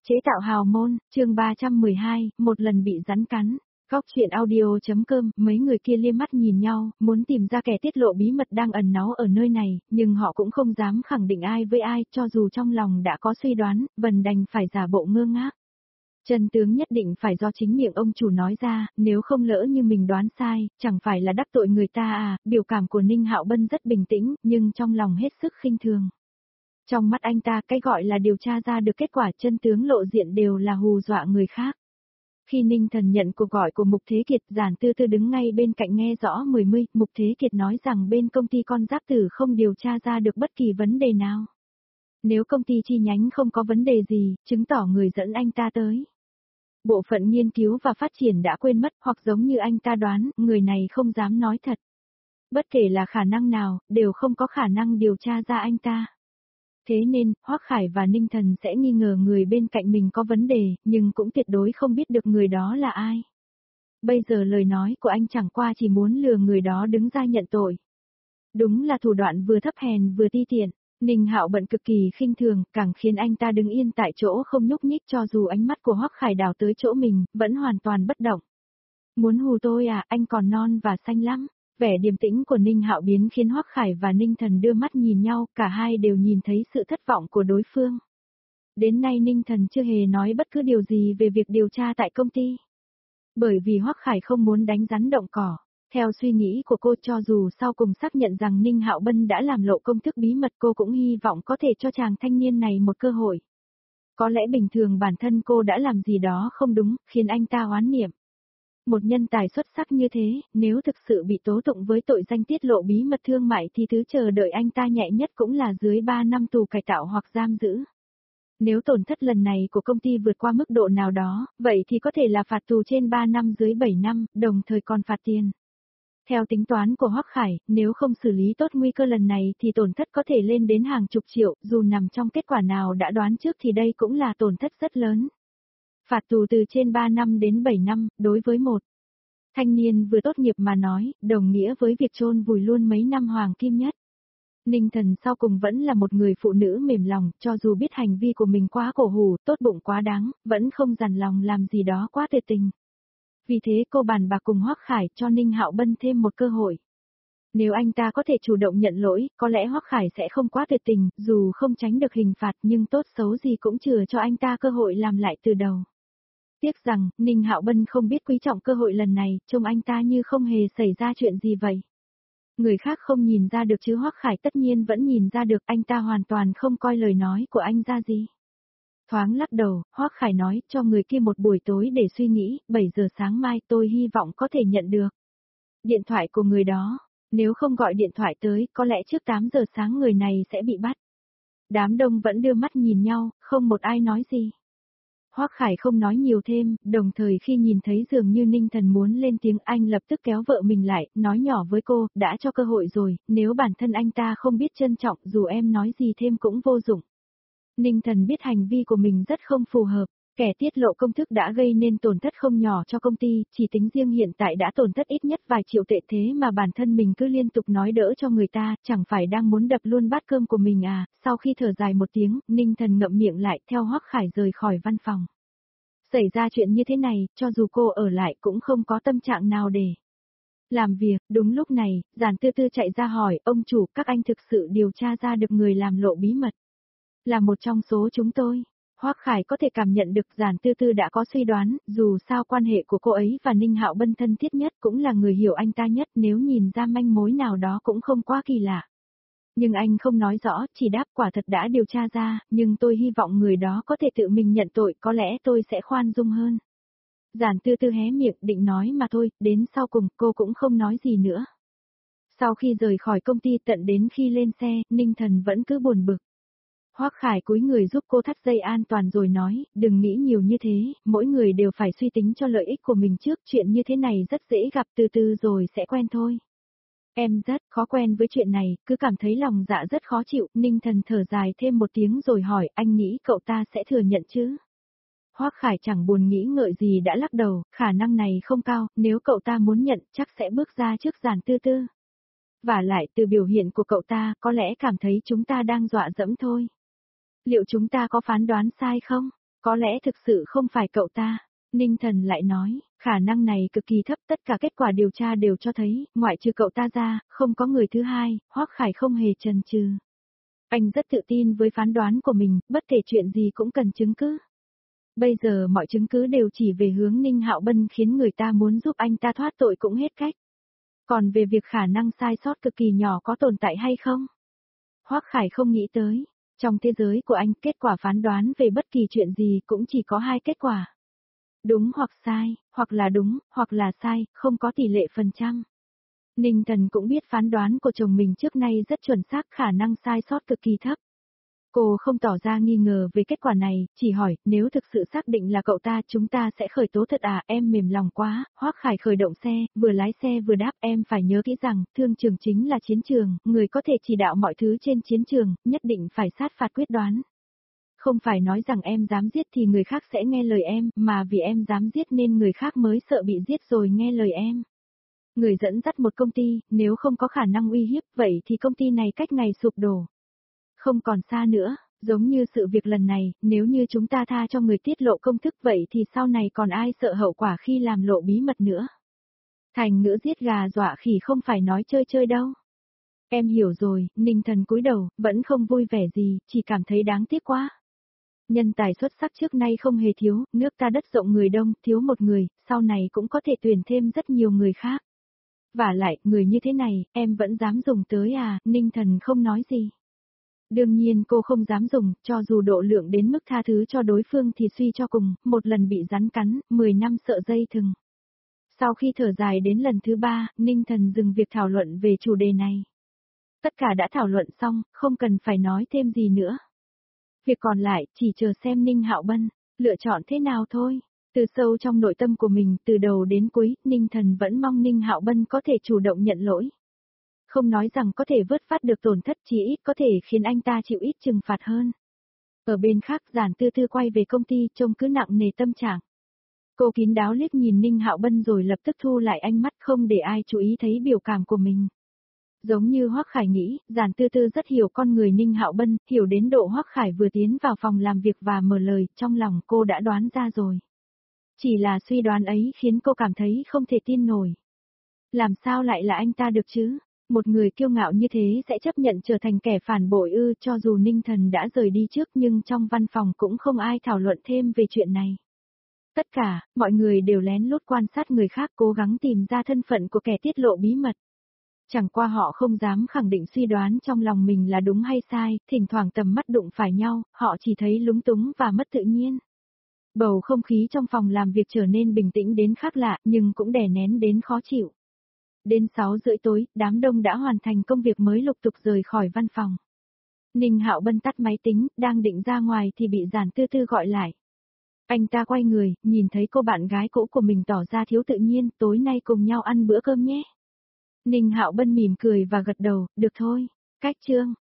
Chế tạo hào môn, chương 312, một lần bị rắn cắn. Góc chuyện audio.com, mấy người kia liếc mắt nhìn nhau, muốn tìm ra kẻ tiết lộ bí mật đang ẩn náu ở nơi này, nhưng họ cũng không dám khẳng định ai với ai, cho dù trong lòng đã có suy đoán, bần đành phải giả bộ ngơ ngác. Chân tướng nhất định phải do chính miệng ông chủ nói ra, nếu không lỡ như mình đoán sai, chẳng phải là đắc tội người ta à. Biểu cảm của Ninh Hạo Bân rất bình tĩnh, nhưng trong lòng hết sức khinh thường. Trong mắt anh ta, cái gọi là điều tra ra được kết quả chân tướng lộ diện đều là hù dọa người khác. Khi Ninh Thần nhận cuộc gọi của Mục Thế Kiệt, Giản Tư Tư đứng ngay bên cạnh nghe rõ mười mươi, Mục Thế Kiệt nói rằng bên công ty con giáp tử không điều tra ra được bất kỳ vấn đề nào. Nếu công ty chi nhánh không có vấn đề gì, chứng tỏ người dẫn anh ta tới. Bộ phận nghiên cứu và phát triển đã quên mất, hoặc giống như anh ta đoán, người này không dám nói thật. Bất kể là khả năng nào, đều không có khả năng điều tra ra anh ta. Thế nên, Hoắc Khải và Ninh Thần sẽ nghi ngờ người bên cạnh mình có vấn đề, nhưng cũng tuyệt đối không biết được người đó là ai. Bây giờ lời nói của anh chẳng qua chỉ muốn lừa người đó đứng ra nhận tội. Đúng là thủ đoạn vừa thấp hèn vừa ti tiện. Ninh Hạo Bân cực kỳ khinh thường, càng khiến anh ta đứng yên tại chỗ không nhúc nhích, cho dù ánh mắt của Hoắc Khải đảo tới chỗ mình, vẫn hoàn toàn bất động. Muốn hù tôi à, anh còn non và xanh lắm. Vẻ điềm tĩnh của Ninh Hạo biến khiến Hoắc Khải và Ninh Thần đưa mắt nhìn nhau, cả hai đều nhìn thấy sự thất vọng của đối phương. Đến nay Ninh Thần chưa hề nói bất cứ điều gì về việc điều tra tại công ty. Bởi vì Hoắc Khải không muốn đánh rắn động cỏ. Theo suy nghĩ của cô, cho dù sau cùng xác nhận rằng Ninh Hạo Bân đã làm lộ công thức bí mật, cô cũng hy vọng có thể cho chàng thanh niên này một cơ hội. Có lẽ bình thường bản thân cô đã làm gì đó không đúng, khiến anh ta oán niệm. Một nhân tài xuất sắc như thế, nếu thực sự bị tố tụng với tội danh tiết lộ bí mật thương mại thì thứ chờ đợi anh ta nhẹ nhất cũng là dưới 3 năm tù cải tạo hoặc giam giữ. Nếu tổn thất lần này của công ty vượt qua mức độ nào đó, vậy thì có thể là phạt tù trên 3 năm dưới 7 năm, đồng thời còn phạt tiền. Theo tính toán của Hoắc Khải, nếu không xử lý tốt nguy cơ lần này thì tổn thất có thể lên đến hàng chục triệu, dù nằm trong kết quả nào đã đoán trước thì đây cũng là tổn thất rất lớn. Phạt tù từ trên 3 năm đến 7 năm, đối với một thanh niên vừa tốt nghiệp mà nói, đồng nghĩa với việc chôn vùi luôn mấy năm hoàng kim nhất. Ninh Thần sau cùng vẫn là một người phụ nữ mềm lòng, cho dù biết hành vi của mình quá cổ hủ, tốt bụng quá đáng, vẫn không dằn lòng làm gì đó quá tuyệt tình. Vì thế cô bàn bạc cùng Hoắc Khải cho Ninh Hạo Bân thêm một cơ hội. Nếu anh ta có thể chủ động nhận lỗi, có lẽ Hoắc Khải sẽ không quá tuyệt tình, dù không tránh được hình phạt nhưng tốt xấu gì cũng chừa cho anh ta cơ hội làm lại từ đầu. Tiếc rằng, Ninh Hạo Bân không biết quý trọng cơ hội lần này, trông anh ta như không hề xảy ra chuyện gì vậy. Người khác không nhìn ra được chứ Hoắc Khải tất nhiên vẫn nhìn ra được, anh ta hoàn toàn không coi lời nói của anh ra gì. Thoáng lắc đầu, Hoắc Khải nói cho người kia một buổi tối để suy nghĩ, 7 giờ sáng mai tôi hy vọng có thể nhận được điện thoại của người đó. Nếu không gọi điện thoại tới, có lẽ trước 8 giờ sáng người này sẽ bị bắt. Đám đông vẫn đưa mắt nhìn nhau, không một ai nói gì. Hoắc Khải không nói nhiều thêm, đồng thời khi nhìn thấy dường như Ninh Thần muốn lên tiếng, anh lập tức kéo vợ mình lại, nói nhỏ với cô, đã cho cơ hội rồi, nếu bản thân anh ta không biết trân trọng, dù em nói gì thêm cũng vô dụng. Ninh Thần biết hành vi của mình rất không phù hợp, kẻ tiết lộ công thức đã gây nên tổn thất không nhỏ cho công ty, chỉ tính riêng hiện tại đã tổn thất ít nhất vài triệu tệ, thế mà bản thân mình cứ liên tục nói đỡ cho người ta, chẳng phải đang muốn đập luôn bát cơm của mình à. Sau khi thở dài một tiếng, Ninh Thần ngậm miệng lại, theo Hoắc Khải rời khỏi văn phòng. Xảy ra chuyện như thế này, cho dù cô ở lại cũng không có tâm trạng nào để làm việc. Đúng lúc này, Giản Tư Tư chạy ra hỏi, ông chủ, các anh thực sự điều tra ra được người làm lộ bí mật? Là một trong số chúng tôi. Hoắc Khải có thể cảm nhận được Giản Tư Tư đã có suy đoán, dù sao quan hệ của cô ấy và Ninh Hạo Bân thân thiết nhất, cũng là người hiểu anh ta nhất, nếu nhìn ra manh mối nào đó cũng không quá kỳ lạ. Nhưng anh không nói rõ, chỉ đáp quả thật đã điều tra ra, nhưng tôi hy vọng người đó có thể tự mình nhận tội, có lẽ tôi sẽ khoan dung hơn. Giản Tư Tư hé miệng định nói mà thôi, đến sau cùng cô cũng không nói gì nữa. Sau khi rời khỏi công ty tận đến khi lên xe, Ninh Thần vẫn cứ buồn bực. Hoắc Khải cúi người giúp cô thắt dây an toàn rồi nói, đừng nghĩ nhiều như thế, mỗi người đều phải suy tính cho lợi ích của mình trước, chuyện như thế này rất dễ gặp, từ từ rồi sẽ quen thôi. Em rất khó quen với chuyện này, cứ cảm thấy lòng dạ rất khó chịu. Ninh Thần thở dài thêm một tiếng rồi hỏi, anh nghĩ cậu ta sẽ thừa nhận chứ? Hoắc Khải chẳng buồn nghĩ ngợi gì đã lắc đầu, khả năng này không cao, nếu cậu ta muốn nhận chắc sẽ bước ra trước Giản Tư Tư. Và lại từ biểu hiện của cậu ta, có lẽ cảm thấy chúng ta đang dọa dẫm thôi. Liệu chúng ta có phán đoán sai không? Có lẽ thực sự không phải cậu ta. Ninh Thần lại nói, khả năng này cực kỳ thấp, tất cả kết quả điều tra đều cho thấy, ngoại trừ cậu ta ra, không có người thứ hai, Hoắc Khải không hề chần chừ. Anh rất tự tin với phán đoán của mình, bất kể chuyện gì cũng cần chứng cứ. Bây giờ mọi chứng cứ đều chỉ về hướng Ninh Hạo Bân khiến người ta muốn giúp anh ta thoát tội cũng hết cách. Còn về việc khả năng sai sót cực kỳ nhỏ có tồn tại hay không? Hoắc Khải không nghĩ tới. Trong thế giới của anh, kết quả phán đoán về bất kỳ chuyện gì cũng chỉ có hai kết quả. Đúng hoặc sai, hoặc là đúng, hoặc là sai, không có tỷ lệ phần trăm. Ninh Thần cũng biết phán đoán của chồng mình trước nay rất chuẩn xác, khả năng sai sót cực kỳ thấp. Cô không tỏ ra nghi ngờ về kết quả này, chỉ hỏi, nếu thực sự xác định là cậu ta chúng ta sẽ khởi tố thật à, em mềm lòng quá. Hoắc Khải khởi động xe, vừa lái xe vừa đáp, em phải nhớ kỹ rằng, thương trường chính là chiến trường, người có thể chỉ đạo mọi thứ trên chiến trường, nhất định phải sát phạt quyết đoán. Không phải nói rằng em dám giết thì người khác sẽ nghe lời em, mà vì em dám giết nên người khác mới sợ bị giết rồi nghe lời em. Người dẫn dắt một công ty, nếu không có khả năng uy hiếp, vậy thì công ty này cách ngày sụp đổ. Không còn xa nữa, giống như sự việc lần này, nếu như chúng ta tha cho người tiết lộ công thức vậy thì sau này còn ai sợ hậu quả khi làm lộ bí mật nữa. Thành ngữ giết gà dọa khỉ không phải nói chơi chơi đâu. Em hiểu rồi, Ninh Thần cúi đầu, vẫn không vui vẻ gì, chỉ cảm thấy đáng tiếc quá. Nhân tài xuất sắc trước nay không hề thiếu, nước ta đất rộng người đông, thiếu một người, sau này cũng có thể tuyển thêm rất nhiều người khác. Vả lại, người như thế này, em vẫn dám dùng tới à, Ninh Thần không nói gì. Đương nhiên cô không dám dùng, cho dù độ lượng đến mức tha thứ cho đối phương thì suy cho cùng, một lần bị rắn cắn, 10 năm sợ dây thừng. Sau khi thở dài đến lần thứ 3, Ninh Thần dừng việc thảo luận về chủ đề này. Tất cả đã thảo luận xong, không cần phải nói thêm gì nữa. Việc còn lại, chỉ chờ xem Ninh Hạo Bân, lựa chọn thế nào thôi. Từ sâu trong nội tâm của mình, từ đầu đến cuối, Ninh Thần vẫn mong Ninh Hạo Bân có thể chủ động nhận lỗi. Không nói rằng có thể vớt phát được tổn thất, chỉ ít có thể khiến anh ta chịu ít trừng phạt hơn. Ở bên khác, Giản Tư Tư quay về công ty, trông cứ nặng nề tâm trạng. Cô kín đáo liếc nhìn Ninh Hạo Bân rồi lập tức thu lại ánh mắt không để ai chú ý thấy biểu cảm của mình. Giống như Hoắc Khải nghĩ, Giản Tư Tư rất hiểu con người Ninh Hạo Bân, hiểu đến độ Hoắc Khải vừa tiến vào phòng làm việc và mở lời, trong lòng cô đã đoán ra rồi. Chỉ là suy đoán ấy khiến cô cảm thấy không thể tin nổi. Làm sao lại là anh ta được chứ? Một người kiêu ngạo như thế sẽ chấp nhận trở thành kẻ phản bội ư, cho dù Ninh Thần đã rời đi trước nhưng trong văn phòng cũng không ai thảo luận thêm về chuyện này. Tất cả, mọi người đều lén lút quan sát người khác cố gắng tìm ra thân phận của kẻ tiết lộ bí mật. Chẳng qua họ không dám khẳng định suy đoán trong lòng mình là đúng hay sai, thỉnh thoảng tầm mắt đụng phải nhau, họ chỉ thấy lúng túng và mất tự nhiên. Bầu không khí trong phòng làm việc trở nên bình tĩnh đến khác lạ nhưng cũng đè nén đến khó chịu. Đến 6:30 tối, đám đông đã hoàn thành công việc mới lục tục rời khỏi văn phòng. Ninh Hạo Bân tắt máy tính, đang định ra ngoài thì bị Giản Tư Tư gọi lại. Anh ta quay người, nhìn thấy cô bạn gái cũ của mình tỏ ra thiếu tự nhiên, tối nay cùng nhau ăn bữa cơm nhé. Ninh Hạo Bân mỉm cười và gật đầu, được thôi. Cách chương